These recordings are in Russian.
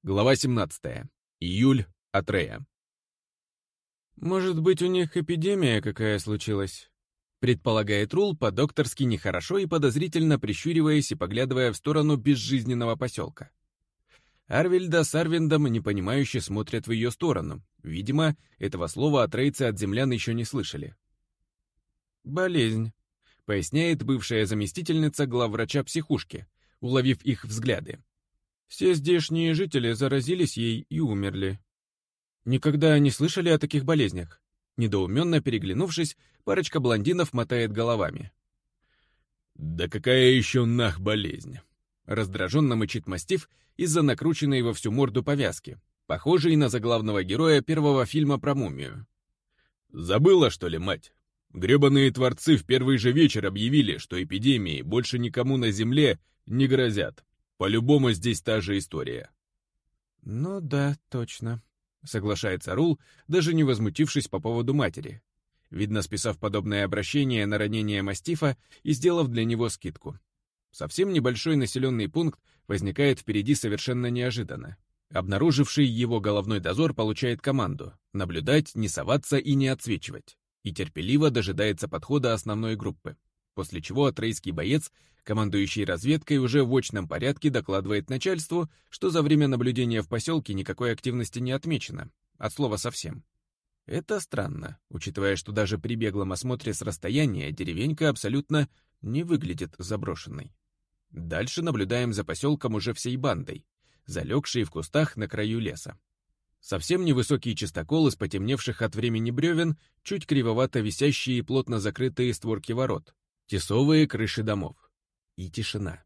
Глава 17. Июль. Атрея. «Может быть, у них эпидемия какая случилась?» — предполагает Рул, по-докторски нехорошо и подозрительно прищуриваясь и поглядывая в сторону безжизненного поселка. Арвильда с Арвиндом непонимающе смотрят в ее сторону. Видимо, этого слова атрейцы от землян еще не слышали. «Болезнь», — поясняет бывшая заместительница главврача психушки, уловив их взгляды. «Все здешние жители заразились ей и умерли». «Никогда не слышали о таких болезнях?» Недоуменно переглянувшись, парочка блондинов мотает головами. «Да какая еще нах болезнь?» Раздраженно мычит мастиф из-за накрученной во всю морду повязки, похожей на заглавного героя первого фильма про мумию. «Забыла, что ли, мать? Гребаные творцы в первый же вечер объявили, что эпидемии больше никому на земле не грозят. По-любому здесь та же история». «Ну да, точно», — соглашается Рул, даже не возмутившись по поводу матери, видно, списав подобное обращение на ранение мастифа и сделав для него скидку. Совсем небольшой населенный пункт возникает впереди совершенно неожиданно. Обнаруживший его головной дозор получает команду — наблюдать, не соваться и не отсвечивать, и терпеливо дожидается подхода основной группы, после чего атрейский боец, командующий разведкой, уже в очном порядке докладывает начальству, что за время наблюдения в поселке никакой активности не отмечено, от слова совсем. Это странно, учитывая, что даже при беглом осмотре с расстояния деревенька абсолютно не выглядит заброшенной. Дальше наблюдаем за поселком уже всей бандой, залегшей в кустах на краю леса. Совсем невысокий частокол из потемневших от времени бревен, чуть кривовато висящие и плотно закрытые створки ворот, тесовые крыши домов. И тишина.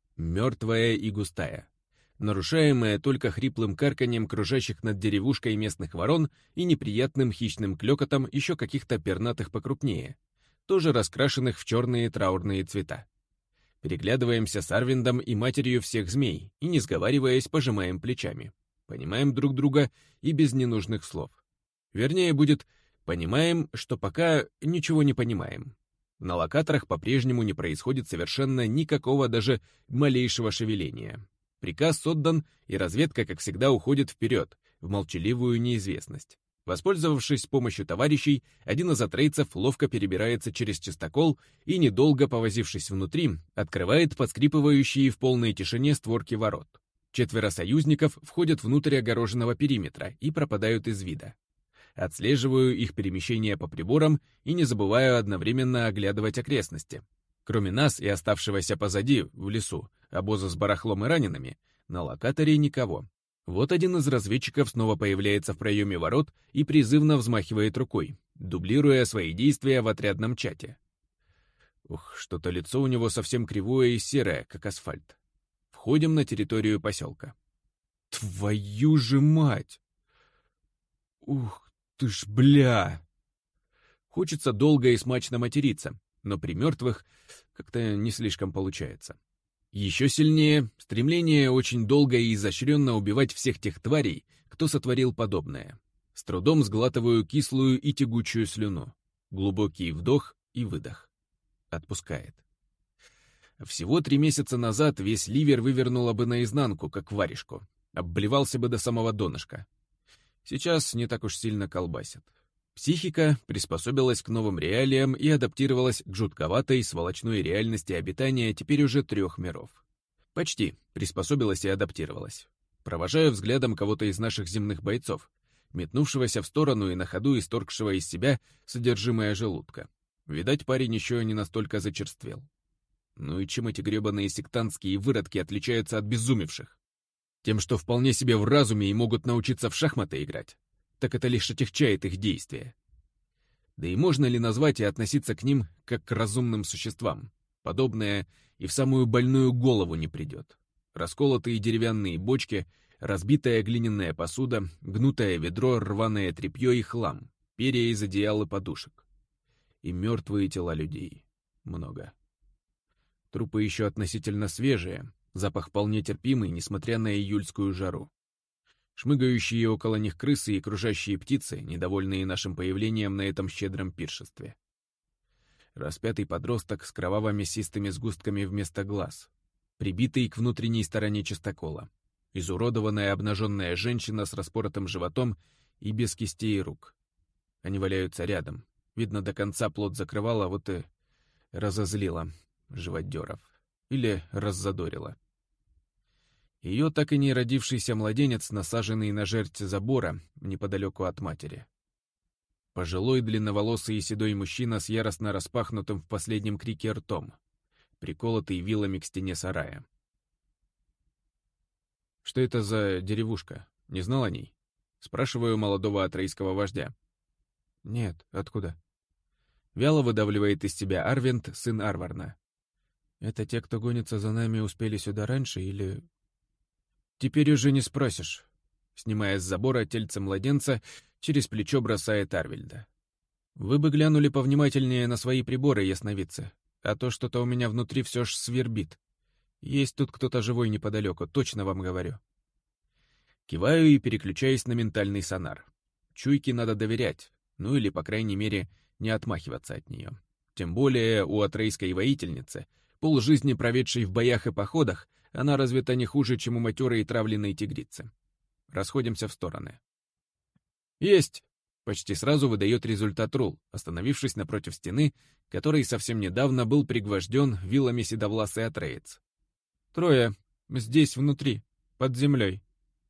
Мертвая и густая, нарушаемая только хриплым карканьем кружащих над деревушкой местных ворон и неприятным хищным клёкотом еще каких-то пернатых покрупнее, тоже раскрашенных в черные траурные цвета. Переглядываемся с Арвиндом и матерью всех змей и, не сговариваясь, пожимаем плечами. Понимаем друг друга и без ненужных слов. Вернее, будет «понимаем, что пока ничего не понимаем». На локаторах по-прежнему не происходит совершенно никакого даже малейшего шевеления. Приказ отдан, и разведка, как всегда, уходит вперед, в молчаливую неизвестность. Воспользовавшись помощью товарищей, один из атрейцев ловко перебирается через частокол и, недолго повозившись внутри, открывает подскрипывающие в полной тишине створки ворот. 4 союзников входят внутрь огороженного периметра и пропадают из вида. Отслеживаю их перемещение по приборам и не забываю одновременно оглядывать окрестности. Кроме нас и оставшегося позади, в лесу, обоза с барахлом и ранеными, на локаторе никого. Вот один из разведчиков снова появляется в проеме ворот и призывно взмахивает рукой, дублируя свои действия в отрядном чате. Ух, что-то лицо у него совсем кривое и серое, как асфальт. Входим на территорию поселка. Твою же мать! Ух ты ж, бля! Хочется долго и смачно материться, но при мертвых как-то не слишком получается. Еще сильнее стремление очень долго и изощренно убивать всех тех тварей, кто сотворил подобное. С трудом сглатываю кислую и тягучую слюну. Глубокий вдох и выдох. Отпускает. Всего 3 месяца назад весь ливер вывернуло бы наизнанку, как варежку. Обблевался бы до самого донышка. Сейчас не так уж сильно колбасит. Психика приспособилась к новым реалиям и адаптировалась к жутковатой, сволочной реальности обитания теперь уже 3 миров. Почти приспособилась и адаптировалась. Провожаю взглядом кого-то из наших земных бойцов, метнувшегося в сторону и на ходу исторгшего из себя содержимое желудка. Видать, парень еще не настолько зачерствел. Ну и чем эти гребаные сектантские выродки отличаются от безумевших? Тем, что вполне себе в разуме и могут научиться в шахматы играть. Так это лишь отягчает их действия. Да и можно ли назвать и относиться к ним как к разумным существам? Подобное и в самую больную голову не придет. Расколотые деревянные бочки, разбитая глиняная посуда, гнутое ведро, рваное тряпье и хлам, перья из одеял и подушек. И мертвые тела людей. Много. Трупы еще относительно свежие, запах вполне терпимый, несмотря на июльскую жару. Шмыгающие около них крысы и кружащие птицы, недовольные нашим появлением на этом щедром пиршестве. Распятый подросток с кроваво-мясистыми сгустками вместо глаз, прибитый к внутренней стороне частокола. Изуродованная обнаженная женщина с распоротым животом и без кистей рук. Они валяются рядом. Видно, до конца плот закрывала, вот и разозлила живодеров. Или раззадорила. Ее так и не родившийся младенец, насаженный на жерть забора, неподалеку от матери. Пожилой длинноволосый и седой мужчина с яростно распахнутым в последнем крике ртом, приколотый вилами к стене сарая. «Что это за деревушка? Не знал о ней?» Спрашиваю молодого атрейского вождя. «Нет, откуда?» Вяло выдавливает из себя Арвент, сын Арварна. «Это те, кто гонится за нами, успели сюда раньше, или...» «Теперь уже не спросишь», — снимая с забора тельце младенца, через плечо бросает Арвельда. «Вы бы глянули повнимательнее на свои приборы, ясновидцы, а то что-то у меня внутри все ж свербит. Есть тут кто-то живой неподалеку, точно вам говорю». Киваю и переключаюсь на ментальный сонар. Чуйке надо доверять, ну или, по крайней мере, не отмахиваться от нее. Тем более у атрейской воительницы, полжизни проведшей в боях и походах, она развита не хуже, чем у матерой и травленной тигрицы. Расходимся в стороны. «Есть!» — почти сразу выдает результат Рул, остановившись напротив стены, которой совсем недавно был пригвожден вилами седовласый атреец. «Трое. Здесь, внутри. Под землей».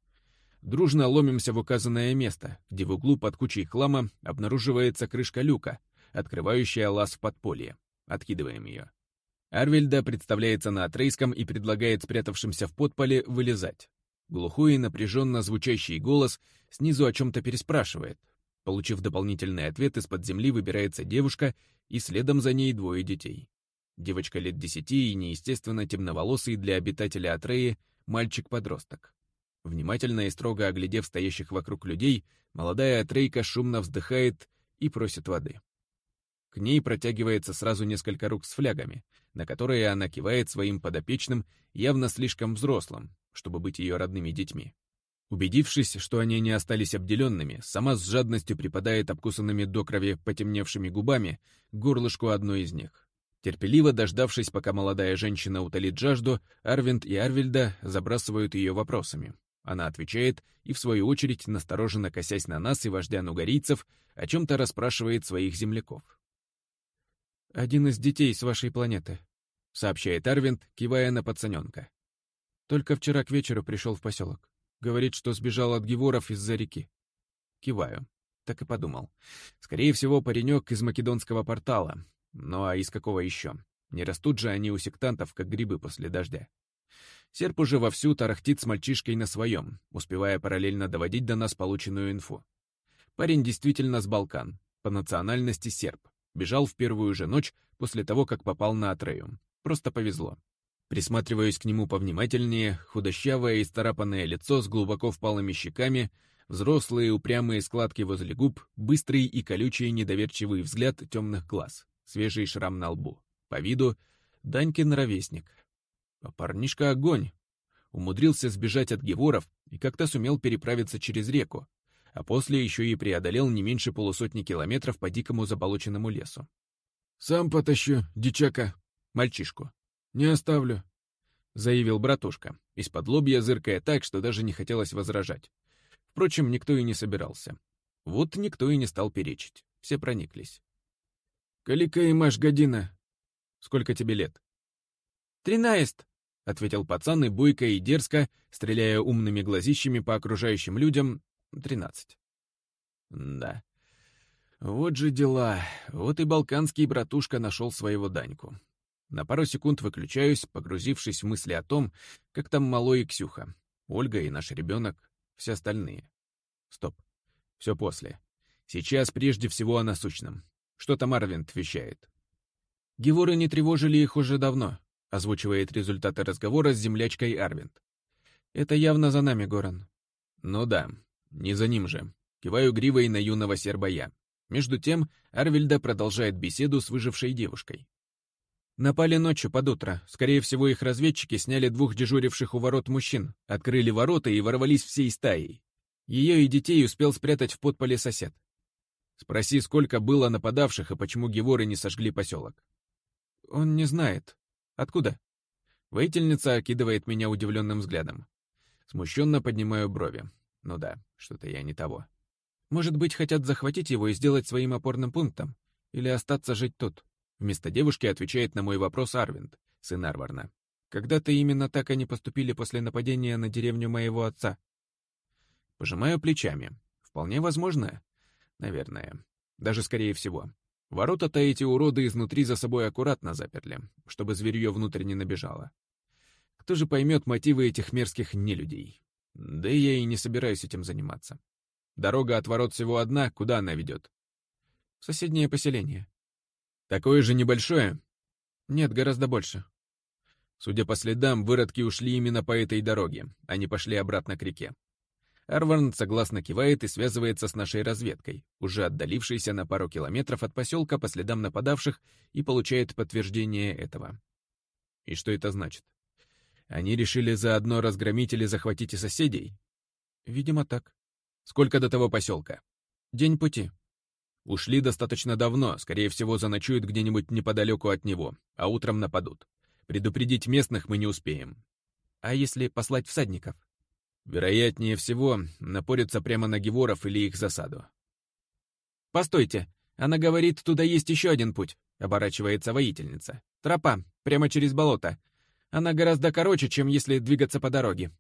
Дружно ломимся в указанное место, где в углу под кучей хлама обнаруживается крышка люка, открывающая лаз в подполье. Откидываем ее. Арвельда представляется на атрейском и предлагает спрятавшимся в подполе вылезать. Глухой и напряженно звучащий голос снизу о чем-то переспрашивает. Получив дополнительный ответ, из-под земли выбирается девушка, и следом за ней двое детей. Девочка лет 10 и неестественно темноволосый для обитателя Атреи мальчик-подросток. Внимательно и строго оглядев стоящих вокруг людей, молодая атрейка шумно вздыхает и просит воды. К ней протягивается сразу несколько рук с флягами, на которые она кивает своим подопечным, явно слишком взрослым, чтобы быть ее родными детьми. Убедившись, что они не остались обделенными, сама с жадностью припадает обкусанными до крови потемневшими губами к горлышку одной из них. Терпеливо дождавшись, пока молодая женщина утолит жажду, Арвент и Арвельда забрасывают ее вопросами. Она отвечает и, в свою очередь, настороженно косясь на нас и вождя нугарийцев, о чем-то расспрашивает своих земляков. «Один из детей с вашей планеты», — сообщает Арвент, кивая на пацаненка. «Только вчера к вечеру пришел в поселок. Говорит, что сбежал от геворов из-за реки». Киваю. Так и подумал. Скорее всего, паренек из македонского портала. Ну а из какого еще? Не растут же они у сектантов, как грибы после дождя. Серп уже вовсю тарахтит с мальчишкой на своем, успевая параллельно доводить до нас полученную инфу. Парень действительно с Балкан, по национальности серб. Бежал в первую же ночь после того, как попал на Атрею. Просто повезло. Присматриваюсь к нему повнимательнее, худощавое и исцарапанное лицо с глубоко впалыми щеками, взрослые упрямые складки возле губ, быстрый и колючий недоверчивый взгляд темных глаз, свежий шрам на лбу. По виду Данькин ровесник. А парнишка огонь. Умудрился сбежать от геворов и как-то сумел переправиться через реку, а после еще и преодолел не меньше полусотни километров по дикому заболоченному лесу. «Сам потащу, дичака, мальчишку. Не оставлю», — заявил братушка, из-под лобья зыркая так, что даже не хотелось возражать. Впрочем, никто и не собирался. Вот никто и не стал перечить. Все прониклись. «Калика и маш година. Сколько тебе лет?» «13», — ответил пацан и бойко и дерзко, стреляя умными глазищами по окружающим людям, 13. Да. Вот же дела. Вот и балканский братушка нашел своего Даньку. На пару секунд выключаюсь, погрузившись в мысли о том, как там малой и Ксюха, Ольга и наш ребенок, все остальные. Стоп. Все после. Сейчас прежде всего о насущном. Что там Арвент вещает? «Геворы не тревожили их уже давно», — озвучивает результаты разговора с землячкой Арвент. «Это явно за нами, Горан». «Ну да, не за ним же». Киваю гривой на юного серба я. Между тем Арвельда продолжает беседу с выжившей девушкой. «Напали ночью под утро. Скорее всего, их разведчики сняли 2 дежуривших у ворот мужчин, открыли ворота и ворвались всей стаей. Ее и детей успел спрятать в подполе сосед. Спроси, сколько было нападавших и почему геворы не сожгли поселок». «Он не знает. Откуда?» Воительница окидывает меня удивленным взглядом. Смущенно поднимаю брови. Ну да, что-то я не того. Может быть, хотят захватить его и сделать своим опорным пунктом? Или остаться жить тут? Вместо девушки отвечает на мой вопрос Арвинд, сын Арварна. Когда-то именно так они поступили после нападения на деревню моего отца. Пожимаю плечами. Вполне возможно. Наверное. Даже скорее всего. Ворота-то эти уроды изнутри за собой аккуратно заперли, чтобы зверье внутрь не набежало. Кто же поймет мотивы этих мерзких нелюдей? Да и я и не собираюсь этим заниматься. Дорога от ворот всего одна, куда она ведет? В соседнее поселение. Такое же небольшое? Нет, гораздо больше. Судя по следам, выродки ушли именно по этой дороге, они пошли обратно к реке. Арварн согласно кивает и связывается с нашей разведкой, уже отдалившейся на пару километров от поселка по следам нападавших, и получает подтверждение этого. И что это значит? Они решили заодно разгромить или захватить и соседей? Видимо, так. Сколько до того поселка? День пути. Ушли достаточно давно, скорее всего, заночуют где-нибудь неподалеку от него, а утром нападут. Предупредить местных мы не успеем. А если послать всадников? Вероятнее всего, напорятся прямо на геворов или их засаду. «Постойте, она говорит, туда есть еще один путь», — оборачивается воительница. «Тропа, прямо через болото. Она гораздо короче, чем если двигаться по дороге».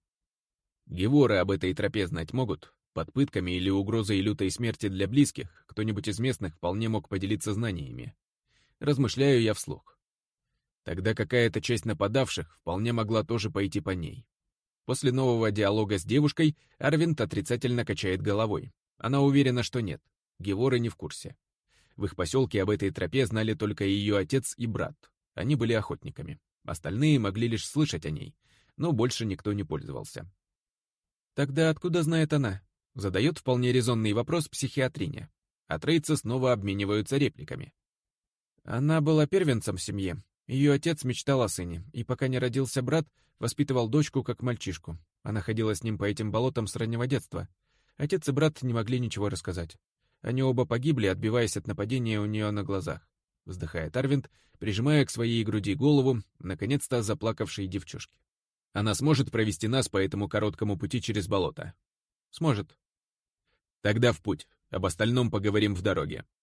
Геворы об этой тропе знать могут? Под пытками или угрозой лютой смерти для близких кто-нибудь из местных вполне мог поделиться знаниями. Размышляю я вслух. Тогда какая-то часть нападавших вполне могла тоже пойти по ней. После нового диалога с девушкой Арвинд отрицательно качает головой. Она уверена, что нет. Геворы не в курсе. В их поселке об этой тропе знали только ее отец и брат. Они были охотниками. Остальные могли лишь слышать о ней, но больше никто не пользовался. Тогда откуда знает она? Задает вполне резонный вопрос психиатриня. А трейцы снова обмениваются репликами. Она была первенцем в семье. Ее отец мечтал о сыне, и пока не родился брат, воспитывал дочку как мальчишку. Она ходила с ним по этим болотам с раннего детства. Отец и брат не могли ничего рассказать. Они оба погибли, отбиваясь от нападения у нее на глазах. Вздыхает Арвинд, прижимая к своей груди голову, наконец-то заплакавшей девчушки. Она сможет провести нас по этому короткому пути через болото? Сможет. Тогда в путь. Об остальном поговорим в дороге.